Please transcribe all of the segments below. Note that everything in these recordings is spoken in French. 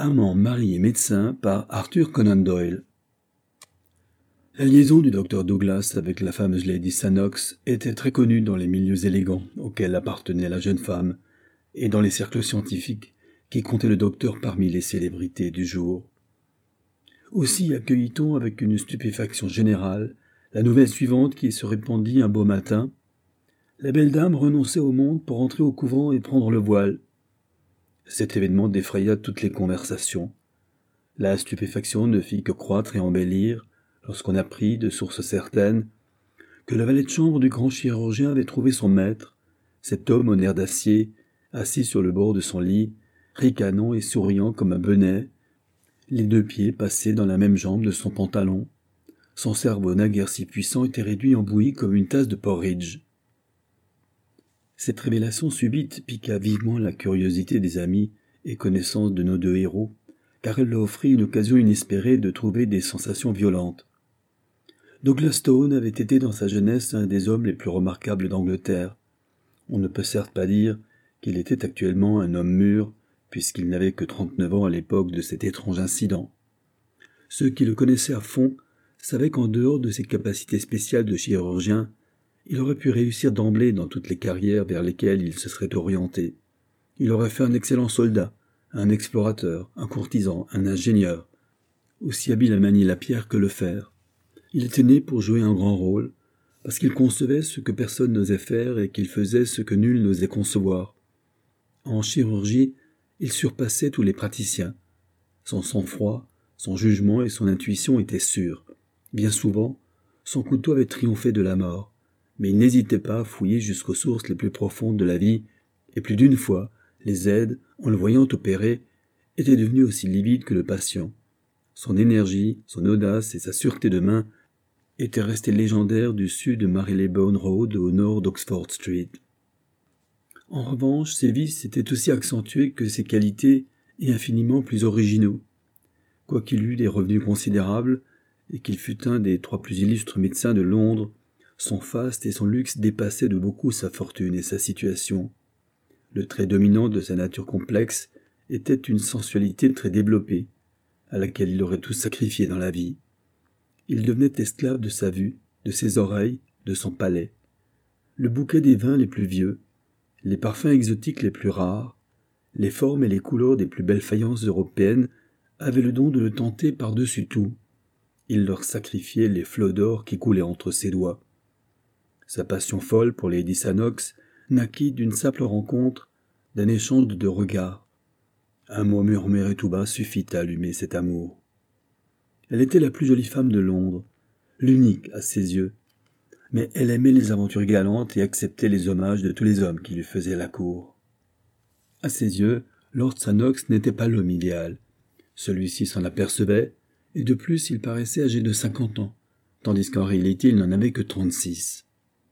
Amant, mari et médecin par Arthur Conan Doyle. La liaison du docteur Douglas avec la fameuse Lady Sannox était très connue dans les milieux élégants auxquels appartenait la jeune femme et dans les cercles scientifiques qui comptaient le docteur parmi les célébrités du jour. Aussi accueillit-on avec une stupéfaction générale la nouvelle suivante qui se répandit un beau matin. La belle dame renonçait au monde pour entrer au couvent et prendre le voile. Cet événement défraya toutes les conversations. La stupéfaction ne fit que croître et embellir lorsqu'on apprit, de sources certaines, que le valet de chambre du grand chirurgien avait trouvé son maître, cet homme au nerf d'acier, assis sur le bord de son lit, ricanant et souriant comme un benet, les deux pieds passés dans la même jambe de son pantalon. Son cerveau naguère si puissant était réduit en bouillie comme une tasse de porridge. Cette révélation subite piqua vivement la curiosité des amis et connaissances de nos deux héros, car elle leur offrit une occasion inespérée de trouver des sensations violentes. Douglas Stone avait été dans sa jeunesse un des hommes les plus remarquables d'Angleterre. On ne peut certes pas dire qu'il était actuellement un homme mûr, puisqu'il n'avait que 39 ans à l'époque de cet étrange incident. Ceux qui le connaissaient à fond savaient qu'en dehors de ses capacités spéciales de chirurgien, il aurait pu réussir d'emblée dans toutes les carrières vers lesquelles il se serait orienté. Il aurait fait un excellent soldat, un explorateur, un courtisan, un ingénieur, aussi habile à manier la pierre que le fer. Il était né pour jouer un grand rôle, parce qu'il concevait ce que personne n'osait faire et qu'il faisait ce que nul n'osait concevoir. En chirurgie, il surpassait tous les praticiens. Son sang-froid, son jugement et son intuition étaient sûrs. Bien souvent, son couteau avait triomphé de la mort, mais il n'hésitait pas à fouiller jusqu'aux sources les plus profondes de la vie, et plus d'une fois, les aides, en le voyant opérer, étaient devenus aussi livides que le patient. Son énergie, son audace et sa sûreté de main étaient restés légendaires du sud de Marylebone Road au nord d'Oxford Street. En revanche, ses vices étaient aussi accentués que ses qualités et infiniment plus originaux. Quoiqu'il eût des revenus considérables et qu'il fût un des 3 plus illustres médecins de Londres, son faste et son luxe dépassaient de beaucoup sa fortune et sa situation. Le trait dominant de sa nature complexe était une sensualité très développée, à laquelle il aurait tout sacrifié dans la vie. Il devenait esclave de sa vue, de ses oreilles, de son palais. Le bouquet des vins les plus vieux, les parfums exotiques les plus rares, les formes et les couleurs des plus belles faïences européennes avaient le don de le tenter par-dessus tout. Il leur sacrifiait les flots d'or qui coulaient entre ses doigts. Sa passion folle pour Lady Sannox naquit d'une simple rencontre, d'un échange de regards. Un mot murmuré tout bas suffit à allumer cet amour. Elle était la plus jolie femme de Londres, l'unique à ses yeux, mais elle aimait les aventures galantes et acceptait les hommages de tous les hommes qui lui faisaient la cour. À ses yeux, Lord Sannox n'était pas l'homme idéal. Celui-ci s'en apercevait, et de plus il paraissait âgé de 50 ans, tandis qu'en réalité il n'en avait que 36.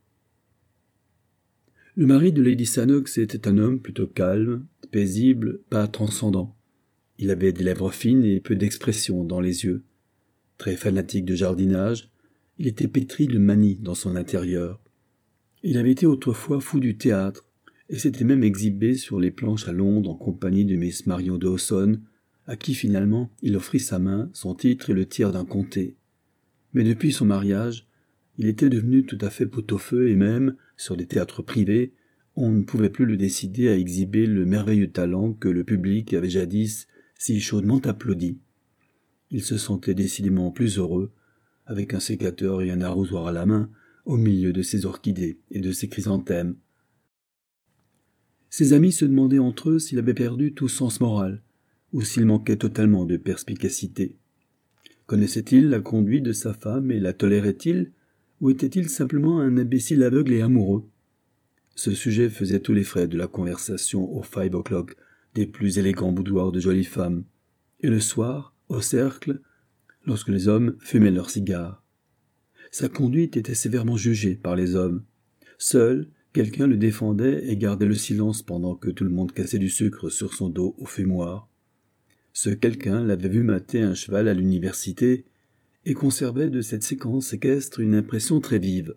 Le mari de Lady Sannox était un homme plutôt calme, paisible, pas transcendant. Il avait des lèvres fines et peu d'expression dans les yeux. Très fanatique de jardinage, il était pétri de manie dans son intérieur. Il avait été autrefois fou du théâtre, et s'était même exhibé sur les planches à Londres en compagnie de Miss Marion Dawson, à qui finalement il offrit sa main, son titre et le tiers d'un comté. Mais depuis son mariage, il était devenu tout à fait pot-au-feu et même, sur les théâtres privés, on ne pouvait plus le décider à exhiber le merveilleux talent que le public avait jadis si chaudement applaudi. Il se sentait décidément plus heureux, avec un sécateur et un arrosoir à la main, au milieu de ses orchidées et de ses chrysanthèmes. Ses amis se demandaient entre eux s'il avait perdu tout sens moral, ou s'il manquait totalement de perspicacité. Connaissait-il la conduite de sa femme et la tolérait-il, ou était-il simplement un imbécile aveugle et amoureux? Ce sujet faisait tous les frais de la conversation au 5 o'clock des plus élégants boudoirs de jolies femmes, et le soir, au cercle, lorsque les hommes fumaient leurs cigares. Sa conduite était sévèrement jugée par les hommes. Seul, quelqu'un le défendait et gardait le silence pendant que tout le monde cassait du sucre sur son dos au fumoir. Ce quelqu'un l'avait vu mater un cheval à l'université et conservait de cette séquence équestre une impression très vive.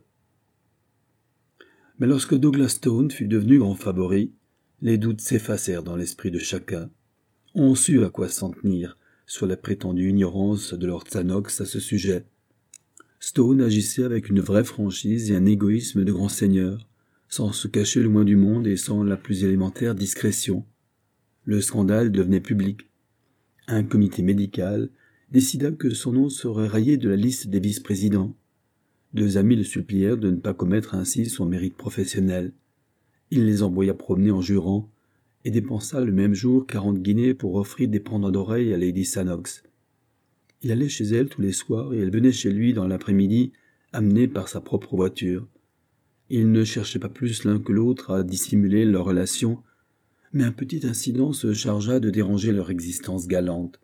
Mais lorsque Douglas Stone fut devenu grand favori, les doutes s'effacèrent dans l'esprit de chacun. ont su à quoi s'en tenir sur la prétendue ignorance de Lord Sanox à ce sujet. Stone agissait avec une vraie franchise et un égoïsme de grand seigneur, sans se cacher le moins du monde et sans la plus élémentaire discrétion. Le scandale devenait public. Un comité médical décida que son nom serait rayé de la liste des vice-présidents. 2 amis le supplièrent de ne pas commettre ainsi son mérite professionnel. Il les envoya promener en jurant et dépensa le même jour 40 guinées pour offrir des pendants d'oreilles à Lady Sanox. Il allait chez elle tous les soirs et elle venait chez lui dans l'après-midi, amenée par sa propre voiture. Ils ne cherchaient pas plus l'un que l'autre à dissimuler leur relation, mais un petit incident se chargea de déranger leur existence galante.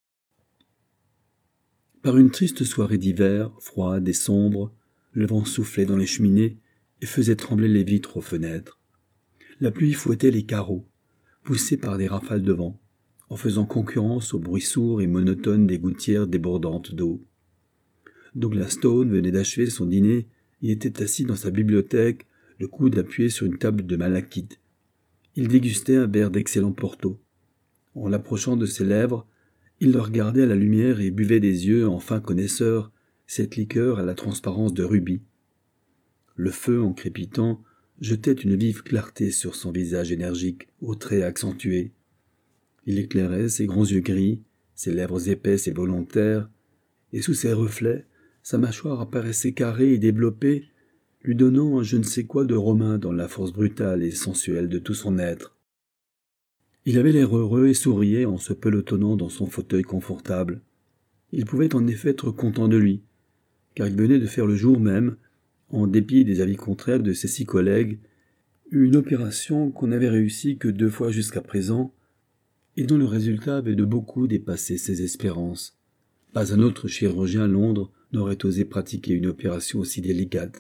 Par une triste soirée d'hiver, froide et sombre, le vent soufflait dans les cheminées et faisait trembler les vitres aux fenêtres. La pluie fouettait les carreaux, poussée par des rafales de vent, en faisant concurrence au bruit sourd et monotone des gouttières débordantes d'eau. Douglas Stone venait d'achever son dîner et était assis dans sa bibliothèque, le coude appuyé sur une table de malachite. Il dégustait un verre d'excellent Porto. En l'approchant de ses lèvres, il le regardait à la lumière et buvait des yeux, en fin connaisseur, cette liqueur à la transparence de rubis. Le feu, en crépitant, jetait une vive clarté sur son visage énergique, aux traits accentués. Il éclairait ses grands yeux gris, ses lèvres épaisses et volontaires, et sous ses reflets, sa mâchoire apparaissait carrée et développée, lui donnant un je ne sais quoi de romain dans la force brutale et sensuelle de tout son être. Il avait l'air heureux et souriait en se pelotonnant dans son fauteuil confortable. Il pouvait en effet être content de lui, car il venait de faire le jour même, en dépit des avis contraires de ses 6 collègues, une opération qu'on n'avait réussi que 2 fois jusqu'à présent, et dont le résultat avait de beaucoup dépassé ses espérances. Pas un autre chirurgien à Londres n'aurait osé pratiquer une opération aussi délicate.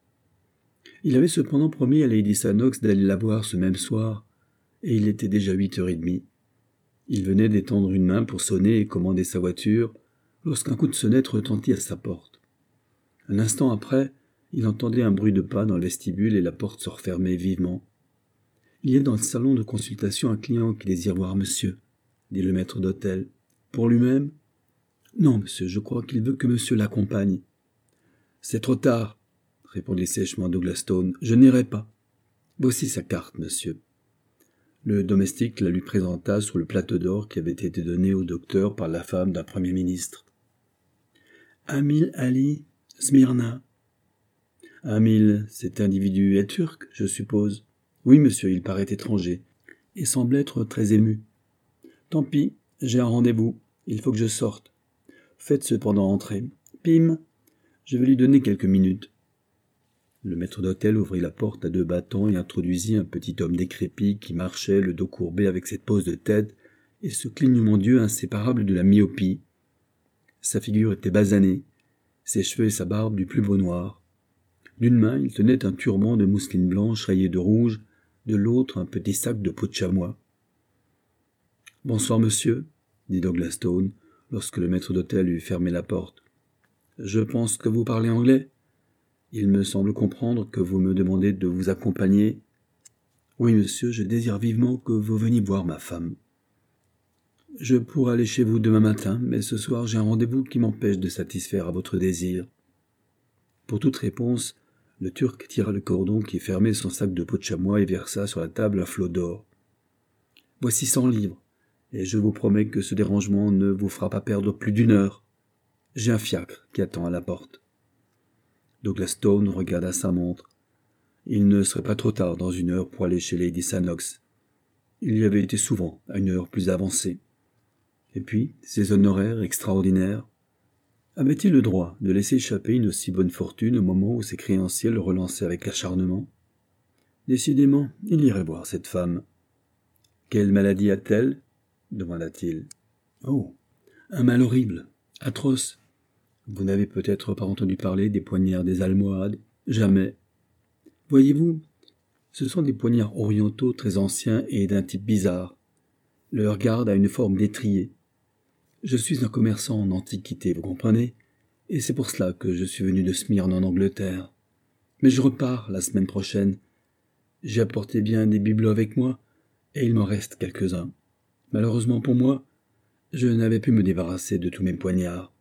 Il avait cependant promis à Lady Sanox d'aller la voir ce même soir, et il était déjà 8h30. Il venait d'étendre une main pour sonner et commander sa voiture, lorsqu'un coup de sonnette retentit à sa porte. Un instant après, il entendait un bruit de pas dans le vestibule et la porte se refermait vivement. « Il y a dans le salon de consultation un client qui désire voir monsieur, » dit le maître d'hôtel. « Pour lui-même ?»« Non, monsieur, je crois qu'il veut que monsieur l'accompagne. »« C'est trop tard, » répondit sèchement Douglas Stone. « Je n'irai pas. Voici sa carte, monsieur. » Le domestique la lui présenta sur le plateau d'or qui avait été donné au docteur par la femme d'un premier ministre. « Amil Ali, Smyrna. »« Amil, cet individu est turc, je suppose. »« Oui, monsieur, il paraît étranger, et semble être très ému. »« Tant pis, j'ai un rendez-vous, il faut que je sorte. Faites cependant entrer. Pim, je vais lui donner quelques minutes. » Le maître d'hôtel ouvrit la porte à 2 battants et introduisit un petit homme décrépit qui marchait, le dos courbé avec cette pose de tête et ce clignement d'yeux inséparable de la myopie. Sa figure était basanée, ses cheveux et sa barbe du plus beau noir. D'une main, il tenait un turban de mousseline blanche rayé de rouge, de l'autre un petit sac de peau de chamois. « Bonsoir, monsieur, » dit Douglas Stone, lorsque le maître d'hôtel eut fermé la porte. « Je pense que vous parlez anglais ? Il me semble comprendre que vous me demandez de vous accompagner. »« Oui, monsieur, je désire vivement que vous veniez voir ma femme. »« Je pourrais aller chez vous demain matin, mais ce soir j'ai un rendez-vous qui m'empêche de satisfaire à votre désir. » Pour toute réponse, le Turc tira le cordon qui fermait son sac de peau de chamois et versa sur la table un flot d'or. « Voici 100 livres, et je vous promets que ce dérangement ne vous fera pas perdre plus d'1 heure. J'ai un fiacre qui attend à la porte. » Douglas Stone regarda sa montre. Il ne serait pas trop tard dans 1 heure pour aller chez Lady Sanox. Il y avait été souvent à 1 heure plus avancée. Et puis, ses honoraires extraordinaires. Avait-il le droit de laisser échapper une aussi bonne fortune au moment où ses créanciers le relançaient avec acharnement ? Décidément, il irait voir cette femme. « Quelle maladie a-t-elle » demanda-t-il. « Oh, un mal horrible, atroce. Vous n'avez peut-être pas entendu parler des poignards des Almohades ? Jamais. Voyez-vous, ce sont des poignards orientaux très anciens et d'un type bizarre. Leur garde a une forme d'étrier. Je suis un commerçant en antiquité, vous comprenez, et c'est pour cela que je suis venu de Smyrne en Angleterre. Mais je repars la semaine prochaine. J'ai apporté bien des bibelots avec moi, et il m'en reste quelques-uns. Malheureusement pour moi, je n'avais pu me débarrasser de tous mes poignards.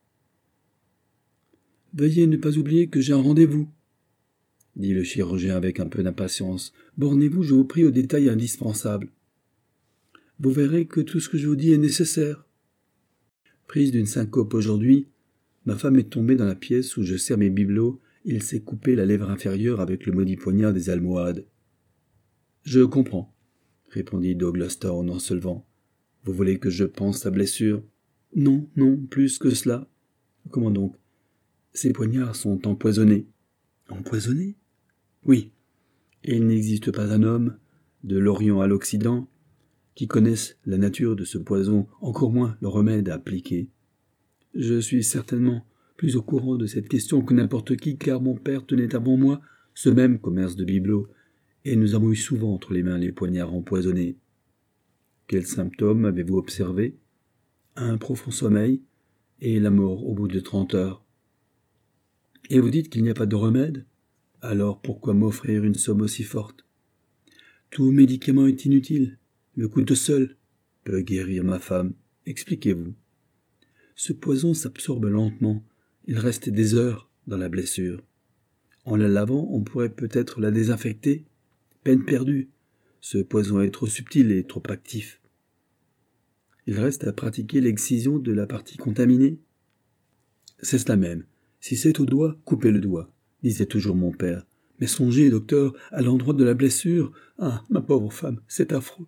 « Veuillez ne pas oublier que j'ai un rendez-vous, » dit le chirurgien avec un peu d'impatience. « Bornez-vous, je vous prie, aux détails indispensables. Vous verrez que tout ce que je vous dis est nécessaire. » Prise d'une syncope aujourd'hui, ma femme est tombée dans la pièce où je sers mes bibelots. Il s'est coupé la lèvre inférieure avec le maudit poignard des almohades. « Je comprends, » répondit Douglas Stone en se levant. « Vous voulez que je panse sa blessure ?»« Non, non, plus que cela. »« Comment donc ? Ces poignards sont empoisonnés. »« Empoisonnés ? » ?»« Oui. Et il n'existe pas un homme, de l'Orient à l'Occident, qui connaisse la nature de ce poison, encore moins le remède à appliquer. Je suis certainement plus au courant de cette question que n'importe qui, car mon père tenait avant moi ce même commerce de bibelots, et nous avons eu souvent entre les mains les poignards empoisonnés. Quels symptômes avez-vous observés ? Un profond sommeil et la mort au bout de 30 heures. Et vous dites qu'il n'y a pas de remède ? Alors pourquoi m'offrir une somme aussi forte ? Tout médicament est inutile. Le couteau seul peut guérir ma femme. Expliquez-vous. Ce poison s'absorbe lentement. Il reste des heures dans la blessure. En la lavant, on pourrait peut-être la désinfecter. Peine perdue. Ce poison est trop subtil et trop actif. Il reste à pratiquer l'excision de la partie contaminée. C'est cela même. Si c'est au doigt, coupez le doigt, disait toujours mon père. Mais songez, docteur, à l'endroit de la blessure. Ah, ma pauvre femme, c'est affreux.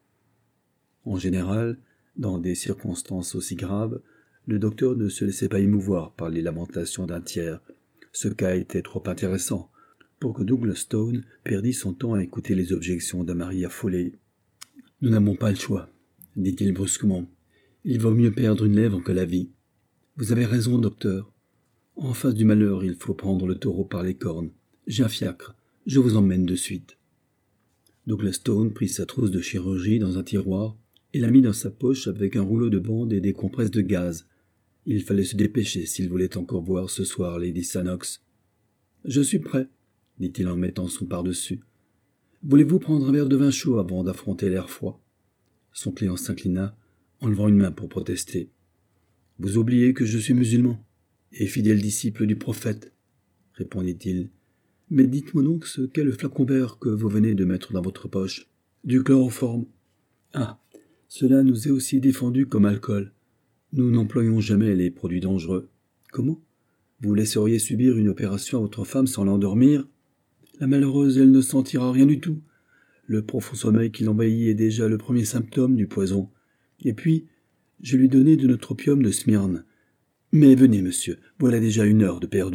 En général, dans des circonstances aussi graves, le docteur ne se laissait pas émouvoir par les lamentations d'un tiers. Ce cas était trop intéressant pour que Douglas Stone perdît son temps à écouter les objections d'un mari affolé. « Nous n'avons pas le choix, » dit-il brusquement. « Il vaut mieux perdre une lèvre que la vie. Vous avez raison, docteur. En face du malheur, il faut prendre le taureau par les cornes. J'ai un fiacre, je vous emmène de suite. » Douglas Stone prit sa trousse de chirurgie dans un tiroir et la mit dans sa poche avec un rouleau de bande et des compresses de gaz. Il fallait se dépêcher s'il voulait encore voir ce soir Lady Sannox. « Je suis prêt, » dit-il en mettant son par-dessus. « Voulez-vous prendre un verre de vin chaud avant d'affronter l'air froid ?» Son client s'inclina, en levant une main pour protester. « Vous oubliez que je suis musulman et fidèle disciple du prophète, » répondit-il. « Mais dites-moi donc ce qu'est le flacon vert que vous venez de mettre dans votre poche. Du chloroforme. Ah, cela nous est aussi défendu comme alcool. Nous n'employons jamais les produits dangereux. Comment ? Vous laisseriez subir une opération à votre femme sans l'endormir ? La malheureuse, elle ne sentira rien du tout. Le profond sommeil qui l'envahit est déjà le premier symptôme du poison. Et puis, je lui donnais de notre opium de Smyrne. Mais venez, monsieur, voilà déjà 1 heure de perdu. »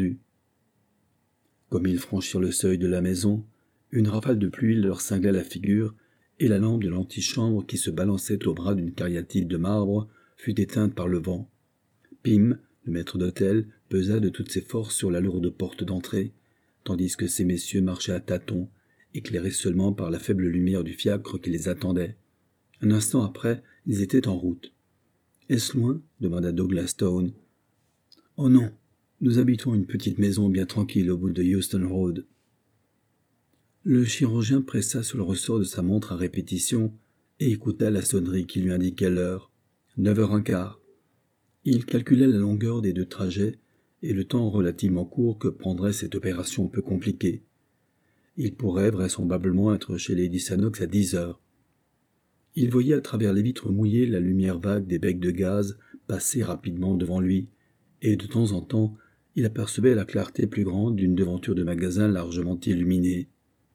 Comme ils franchirent le seuil de la maison, une rafale de pluie leur cingla la figure, et la lampe de l'antichambre qui se balançait au bras d'une cariatide de marbre fut éteinte par le vent. Pym, le maître d'hôtel, pesa de toutes ses forces sur la lourde porte d'entrée, tandis que ces messieurs marchaient à tâtons, éclairés seulement par la faible lumière du fiacre qui les attendait. Un instant après, ils étaient en route. « Est-ce loin ?» demanda Douglas Stone. « Oh non, nous habitons une petite maison bien tranquille au bout de Euston Road. » Le chirurgien pressa sur le ressort de sa montre à répétition et écouta la sonnerie qui lui indiquait l'heure. 9h15. Il calcula la longueur des 2 trajets et le temps relativement court que prendrait cette opération peu compliquée. Il pourrait vraisemblablement être chez Lady Sannox à 10h. Il voyait à travers les vitres mouillées la lumière vague des becs de gaz passer rapidement devant lui, et de temps en temps, il apercevait la clarté plus grande d'une devanture de magasin largement illuminée.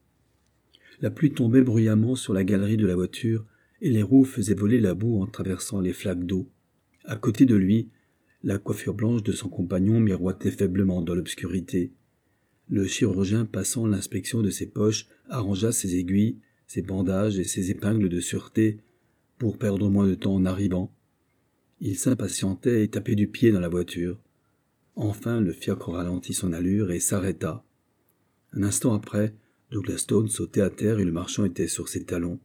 La pluie tombait bruyamment sur la galerie de la voiture, et les roues faisaient voler la boue en traversant les flaques d'eau. À côté de lui, la coiffure blanche de son compagnon miroitait faiblement dans l'obscurité. Le chirurgien, passant l'inspection de ses poches, arrangea ses aiguilles, ses bandages et ses épingles de sûreté pour perdre moins de temps en arrivant. Il s'impatientait et tapait du pied dans la voiture. Enfin, le fiacre ralentit son allure et s'arrêta. Un instant après, Douglas Stone sautait à terre et le marchand était sur ses talons.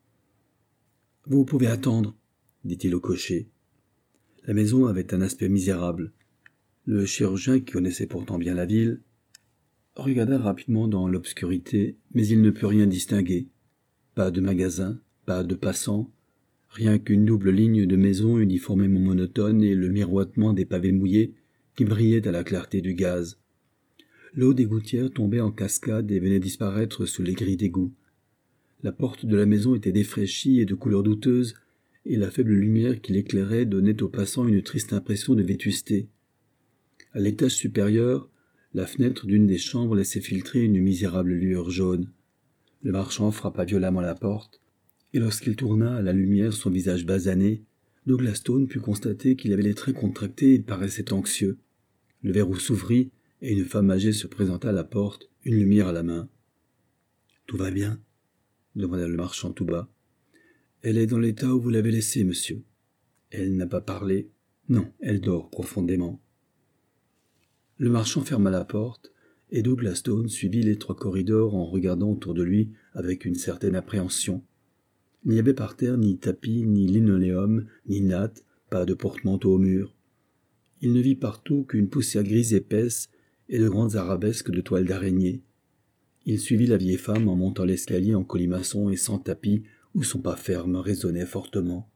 « Vous pouvez attendre, » dit-il au cocher. La maison avait un aspect misérable. Le chirurgien, qui connaissait pourtant bien la ville, regarda rapidement dans l'obscurité, mais il ne put rien distinguer. Pas de magasin, pas de passants, rien qu'une double ligne de maisons uniformément monotone et le miroitement des pavés mouillés qui brillaient à la clarté du gaz. L'eau des gouttières tombait en cascade et venait disparaître sous les grilles d'égout. La porte de la maison était défraîchie et de couleur douteuse, et la faible lumière qui l'éclairait donnait aux passants une triste impression de vétusté. À l'étage supérieur, la fenêtre d'une des chambres laissait filtrer une misérable lueur jaune. Le marchand frappa violemment la porte, et lorsqu'il tourna à la lumière son visage basané, Douglas Stone put constater qu'il avait les traits contractés et paraissait anxieux. Le verrou s'ouvrit, et une femme âgée se présenta à la porte, une lumière à la main. « Tout va bien ?» demanda le marchand tout bas. « Elle est dans l'état où vous l'avez laissée, monsieur. »« Elle n'a pas parlé. »« Non, elle dort profondément. » Le marchand ferma la porte, et Douglas Stone suivit l'étroit corridor en regardant autour de lui avec une certaine appréhension. Il n'y avait par terre ni tapis, ni linoléum, ni natte, pas de porte-manteau au mur. Il ne vit partout qu'une poussière grise épaisse et de grandes arabesques de toiles d'araignée. Il suivit la vieille femme en montant l'escalier en colimaçon et sans tapis, où son pas ferme résonnait fortement.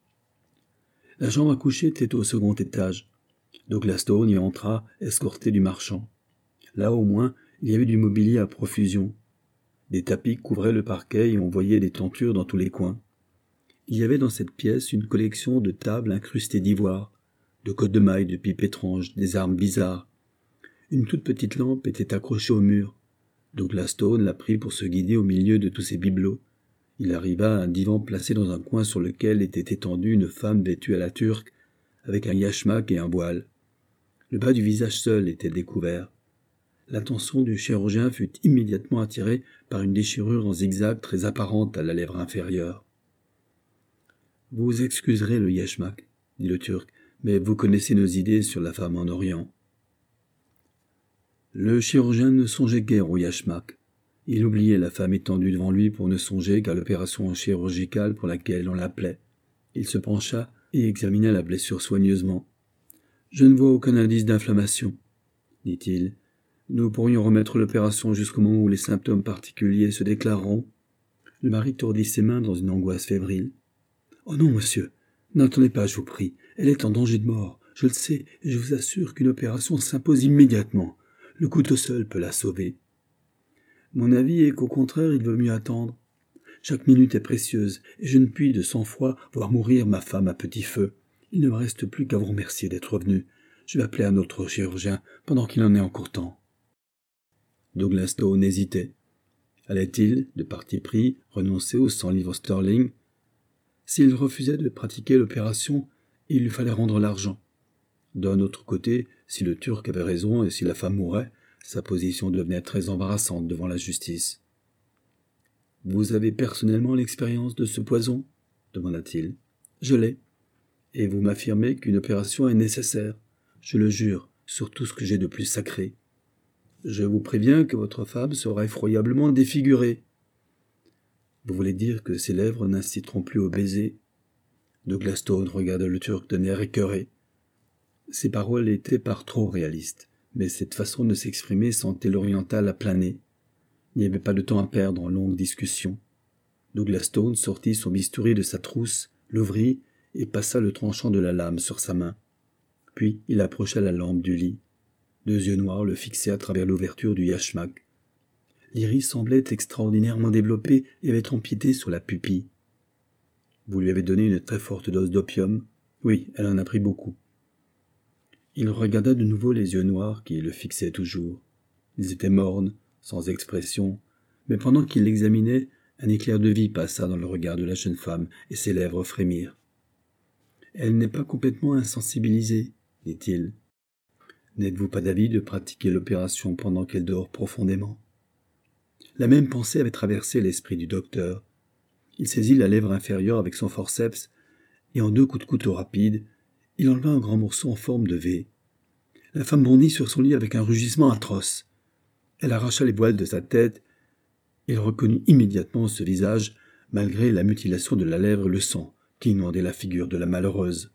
La chambre à coucher était au second étage. Douglas Stone y entra, escorté du marchand. Là, au moins, il y avait du mobilier à profusion. Des tapis couvraient le parquet et on voyait des tentures dans tous les coins. Il y avait dans cette pièce une collection de tables incrustées d'ivoire, de côtes de mailles, de pipes étranges, des armes bizarres. Une toute petite lampe était accrochée au mur. Douglas Stone la prit pour se guider au milieu de tous ces bibelots. Il arriva à un divan placé dans un coin sur lequel était étendue une femme vêtue à la turque, avec un yachmak et un voile. Le bas du visage seul était découvert. L'attention du chirurgien fut immédiatement attirée par une déchirure en zigzag très apparente à la lèvre inférieure. « Vous excuserez le yachmak, » dit le Turc, « mais vous connaissez nos idées sur la femme en Orient. » Le chirurgien ne songeait guère au yachmak. Il oubliait la femme étendue devant lui pour ne songer qu'à l'opération chirurgicale pour laquelle on l'appelait. Il se pencha et examina la blessure soigneusement. « Je ne vois aucun indice d'inflammation, » dit-il. « Nous pourrions remettre l'opération jusqu'au moment où les symptômes particuliers se déclareront. » Le mari tordit ses mains dans une angoisse fébrile. « Oh non, monsieur, n'attendez pas, je vous prie. Elle est en danger de mort. Je le sais, et je vous assure qu'une opération s'impose immédiatement. Le couteau seul peut la sauver. » Mon avis est qu'au contraire, il vaut mieux attendre. Chaque minute est précieuse, et je ne puis de sang-froid voir mourir ma femme à petit feu. Il ne me reste plus qu'à vous remercier d'être venu. Je vais appeler un autre chirurgien pendant qu'il en est encore temps. Douglas Stone hésitait. Allait-il, de parti pris, renoncer aux 100 livres sterling? S'il refusait de pratiquer l'opération, il lui fallait rendre l'argent. D'un autre côté, si le Turc avait raison et si la femme mourait, sa position devenait très embarrassante devant la justice. « Vous avez personnellement l'expérience de ce poison ?» demanda-t-il. « Je l'ai. Et vous m'affirmez qu'une opération est nécessaire. Je le jure, sur tout ce que j'ai de plus sacré. Je vous préviens que votre femme sera effroyablement défigurée. » Vous voulez dire que ses lèvres n'inciteront plus au baiser? Douglas Stone regarda le Turc d'un air écœuré. Ces paroles étaient par trop réalistes, mais cette façon de s'exprimer sentait l'oriental à plein nez. Il n'y avait pas de temps à perdre en longues discussions. Douglas Stone sortit son bistouri de sa trousse, l'ouvrit et passa le tranchant de la lame sur sa main. Puis il approcha la lampe du lit. 2 yeux noirs le fixaient à travers l'ouverture du yachmak. L'iris semblait extraordinairement développé et avait empiété sur la pupille. « Vous lui avez donné une très forte dose d'opium ?»« Oui, elle en a pris beaucoup. » Il regarda de nouveau les yeux noirs qui le fixaient toujours. Ils étaient mornes, sans expression, mais pendant qu'il l'examinait, un éclair de vie passa dans le regard de la jeune femme et ses lèvres frémirent. « Elle n'est pas complètement insensibilisée, » dit-il. « N'êtes-vous pas d'avis de pratiquer l'opération pendant qu'elle dort profondément ?» La même pensée avait traversé l'esprit du docteur. Il saisit la lèvre inférieure avec son forceps, et en 2 coups de couteau rapides, il enleva un grand morceau en forme de V. La femme bondit sur son lit avec un rugissement atroce. Elle arracha les voiles de sa tête. Il reconnut immédiatement ce visage, malgré la mutilation de la lèvre et le sang qui inondait la figure de la malheureuse.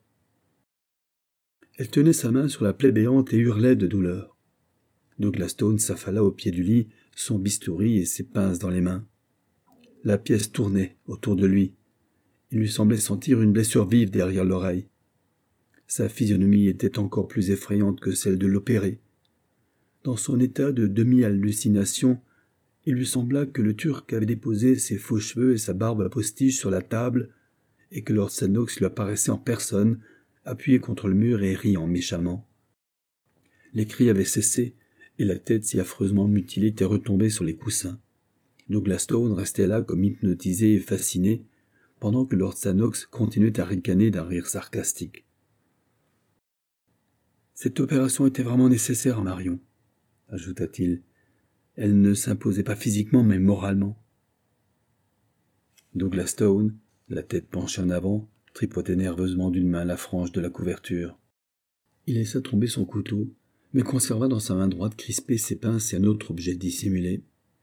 Elle tenait sa main sur la plaie béante et hurlait de douleur. Douglas Stone s'affala au pied du lit, son bistouri et ses pinces dans les mains. La pièce tournait autour de lui. Il lui semblait sentir une blessure vive derrière l'oreille. Sa physionomie était encore plus effrayante que celle de l'opéré. Dans son état de demi-hallucination, il lui sembla que le Turc avait déposé ses faux cheveux et sa barbe à postiche sur la table, et que Lord Sandnox lui apparaissait en personne, appuyé contre le mur et riant méchamment. Les cris avaient cessé, et la tête si affreusement mutilée était retombée sur les coussins. Douglas Stone restait là comme hypnotisé et fasciné, pendant que Lord Sandnox continuait à ricaner d'un rire sarcastique. « Cette opération était vraiment nécessaire, Marion, » ajouta-t-il. « Elle ne s'imposait pas physiquement, mais moralement. » Douglas Stone, la tête penchée en avant, tripotait nerveusement d'une main la frange de la couverture. Il laissa tomber son couteau, mais conserva dans sa main droite crispée ses pinces et un autre objet dissimulé.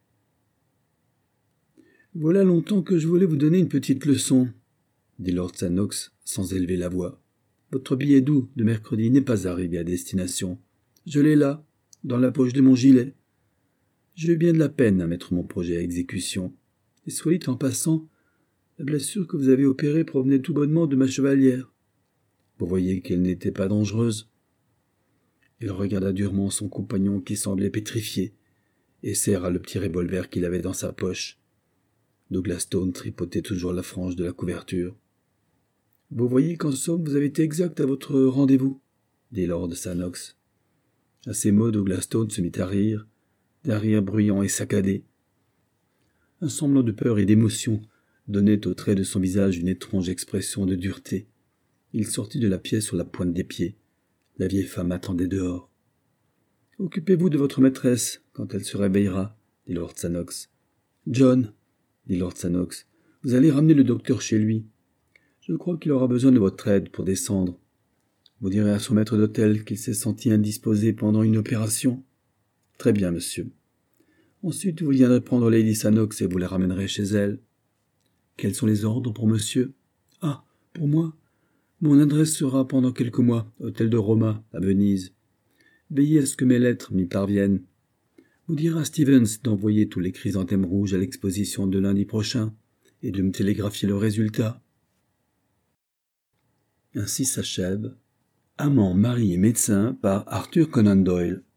« Voilà longtemps que je voulais vous donner une petite leçon, » dit Lord Sandnox sans élever la voix. « Votre billet doux de mercredi n'est pas arrivé à destination. Je l'ai là, dans la poche de mon gilet. J'ai eu bien de la peine à mettre mon projet à exécution. Et soit dit en passant, la blessure que vous avez opérée provenait tout bonnement de ma chevalière. Vous voyez qu'elle n'était pas dangereuse. » Il regarda durement son compagnon qui semblait pétrifié, et serra le petit revolver qu'il avait dans sa poche. Douglas Stone tripotait toujours la frange de la couverture. « Vous voyez qu'en somme vous avez été exact à votre rendez-vous, » dit Lord Sandnox. À ces mots, Douglas Stone se mit à rire, d'un rire bruyant et saccadé. Un semblant de peur et d'émotion donnait au trait de son visage une étrange expression de dureté. Il sortit de la pièce sur la pointe des pieds. La vieille femme attendait dehors. « Occupez-vous de votre maîtresse quand elle se réveillera, » dit Lord Sandnox. « John, » dit Lord Sandnox, « vous allez ramener le docteur chez lui. Je crois qu'il aura besoin de votre aide pour descendre. Vous direz à son maître d'hôtel qu'il s'est senti indisposé pendant une opération. Très bien, monsieur. Ensuite, vous viendrez prendre Lady Sandnox et vous la ramènerez chez elle. Quels sont les ordres pour monsieur? Ah, pour moi? Mon adresse sera pendant quelques mois, hôtel de Roma, à Venise. Veillez à ce que mes lettres m'y parviennent. Vous direz à Stevens d'envoyer tous les chrysanthèmes rouges à l'exposition de lundi prochain et de me télégraphier le résultat. Ainsi s'achève Amant, mari et médecin par Arthur Conan Doyle.